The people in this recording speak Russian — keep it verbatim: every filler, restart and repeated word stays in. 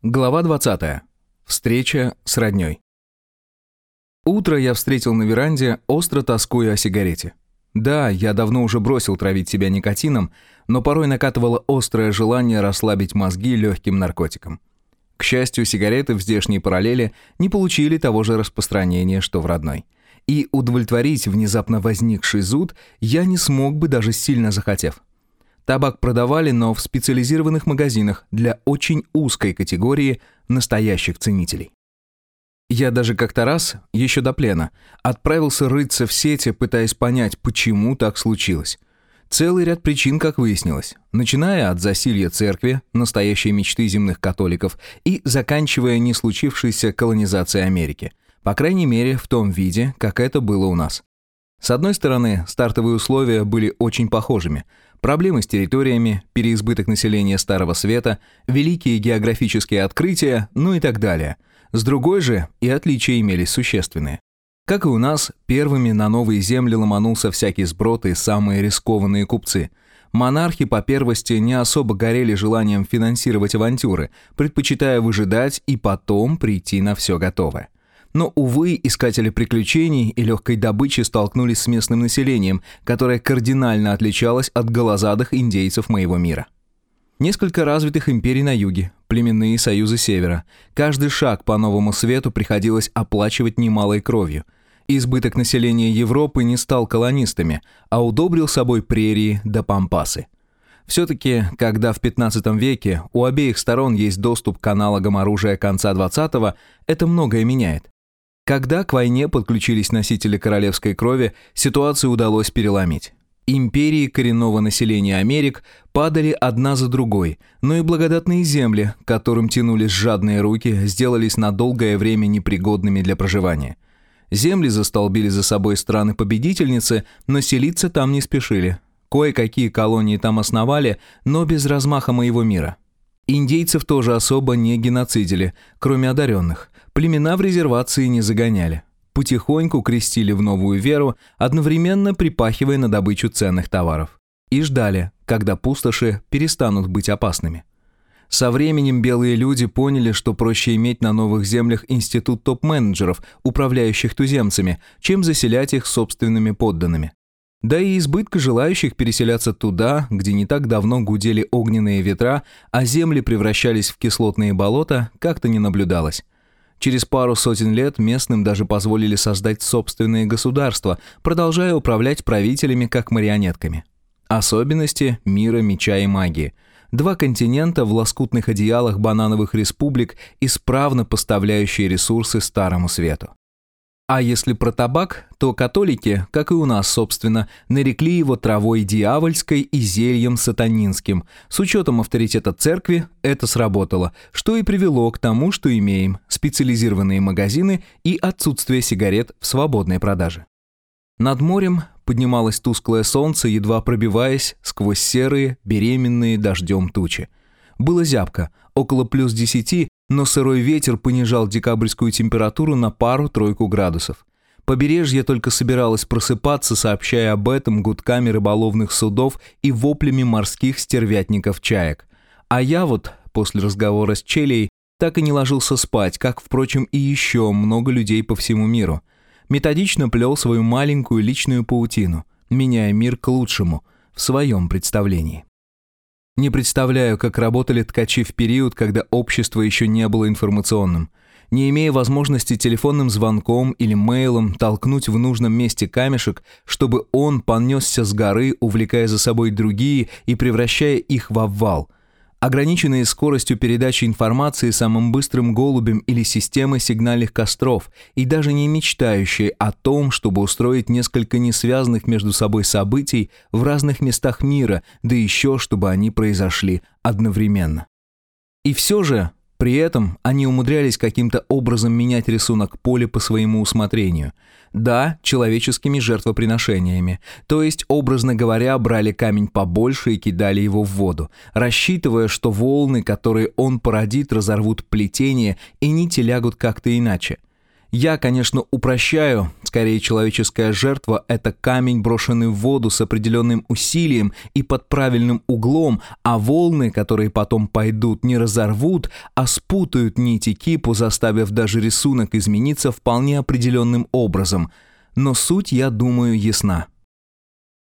Глава двадцатая. Встреча с роднёй. Утро я встретил на веранде, остро тоскуя о сигарете. Да, я давно уже бросил травить себя никотином, но порой накатывало острое желание расслабить мозги легким наркотиком. К счастью, сигареты в здешней параллели не получили того же распространения, что в родной. И удовлетворить внезапно возникший зуд я не смог бы, даже сильно захотев. Табак продавали, но в специализированных магазинах для очень узкой категории настоящих ценителей. Я даже как-то раз, еще до плена, отправился рыться в сети, пытаясь понять, почему так случилось. Целый ряд причин, как выяснилось, начиная от засилья церкви, настоящей мечты земных католиков, и заканчивая не случившейся колонизацией Америки, по крайней мере в том виде, как это было у нас. С одной стороны, стартовые условия были очень похожими. Проблемы с территориями, переизбыток населения Старого Света, великие географические открытия, ну и так далее. С другой же и отличия имелись существенные. Как и у нас, первыми на новые земли ломанулся всякий сброд и самые рискованные купцы. Монархи по первости не особо горели желанием финансировать авантюры, предпочитая выжидать и потом прийти на все готовое. Но, увы, искатели приключений и легкой добычи столкнулись с местным населением, которое кардинально отличалось от голозадых индейцев моего мира. Несколько развитых империй на юге, племенные союзы севера. Каждый шаг по новому свету приходилось оплачивать немалой кровью. Избыток населения Европы не стал колонистами, а удобрил собой прерии да пампасы. Все-таки, когда в пятнадцатом веке у обеих сторон есть доступ к аналогам оружия конца двадцатого, это многое меняет. Когда к войне подключились носители королевской крови, ситуацию удалось переломить. Империи коренного населения Америк падали одна за другой, но и благодатные земли, к которым тянулись жадные руки, сделались на долгое время непригодными для проживания. Земли застолбили за собой страны-победительницы, но селиться там не спешили. Кое-какие колонии там основали, но без размаха моего мира. Индейцев тоже особо не геноцидили, кроме одаренных. Племена в резервации не загоняли. Потихоньку крестили в новую веру, одновременно припахивая на добычу ценных товаров. И ждали, когда пустоши перестанут быть опасными. Со временем белые люди поняли, что проще иметь на новых землях институт топ-менеджеров, управляющих туземцами, чем заселять их собственными подданными. Да и избытка желающих переселяться туда, где не так давно гудели огненные ветра, а земли превращались в кислотные болота, как-то не наблюдалось. Через пару сотен лет местным даже позволили создать собственные государства, продолжая управлять правителями как марионетками. Особенности мира меча и магии. Два континента в лоскутных одеялах банановых республик, исправно поставляющие ресурсы Старому Свету. А если про табак, то католики, как и у нас, собственно, нарекли его травой дьявольской и зельем сатанинским. С учетом авторитета церкви это сработало, что и привело к тому, что имеем специализированные магазины и отсутствие сигарет в свободной продаже. Над морем поднималось тусклое солнце, едва пробиваясь сквозь серые, беременные дождем тучи. Было зябко, около плюс десяти, но сырой ветер понижал декабрьскую температуру на пару-тройку градусов. Побережье только собиралось просыпаться, сообщая об этом гудками рыболовных судов и воплями морских стервятников-чаек. А я вот, после разговора с Челией, так и не ложился спать, как, впрочем, и еще много людей по всему миру. Методично плел свою маленькую личную паутину, меняя мир к лучшему, в своем представлении. Не представляю, как работали ткачи в период, когда общество еще не было информационным. Не имея возможности телефонным звонком или мейлом толкнуть в нужном месте камешек, чтобы он понесся с горы, увлекая за собой другие и превращая их в обвал. Ограниченные скоростью передачи информации самым быстрым голубем или системой сигнальных костров, и даже не мечтающие о том, чтобы устроить несколько несвязанных между собой событий в разных местах мира, да еще чтобы они произошли одновременно. И все же, при этом они умудрялись каким-то образом менять рисунок поля по своему усмотрению. Да, человеческими жертвоприношениями. То есть, образно говоря, брали камень побольше и кидали его в воду, рассчитывая, что волны, которые он породит, разорвут плетение и нити лягут как-то иначе. Я, конечно, упрощаю, скорее человеческая жертва – это камень, брошенный в воду с определенным усилием и под правильным углом, а волны, которые потом пойдут, не разорвут, а спутают нити кипу, заставив даже рисунок измениться вполне определенным образом. Но суть, я думаю, ясна.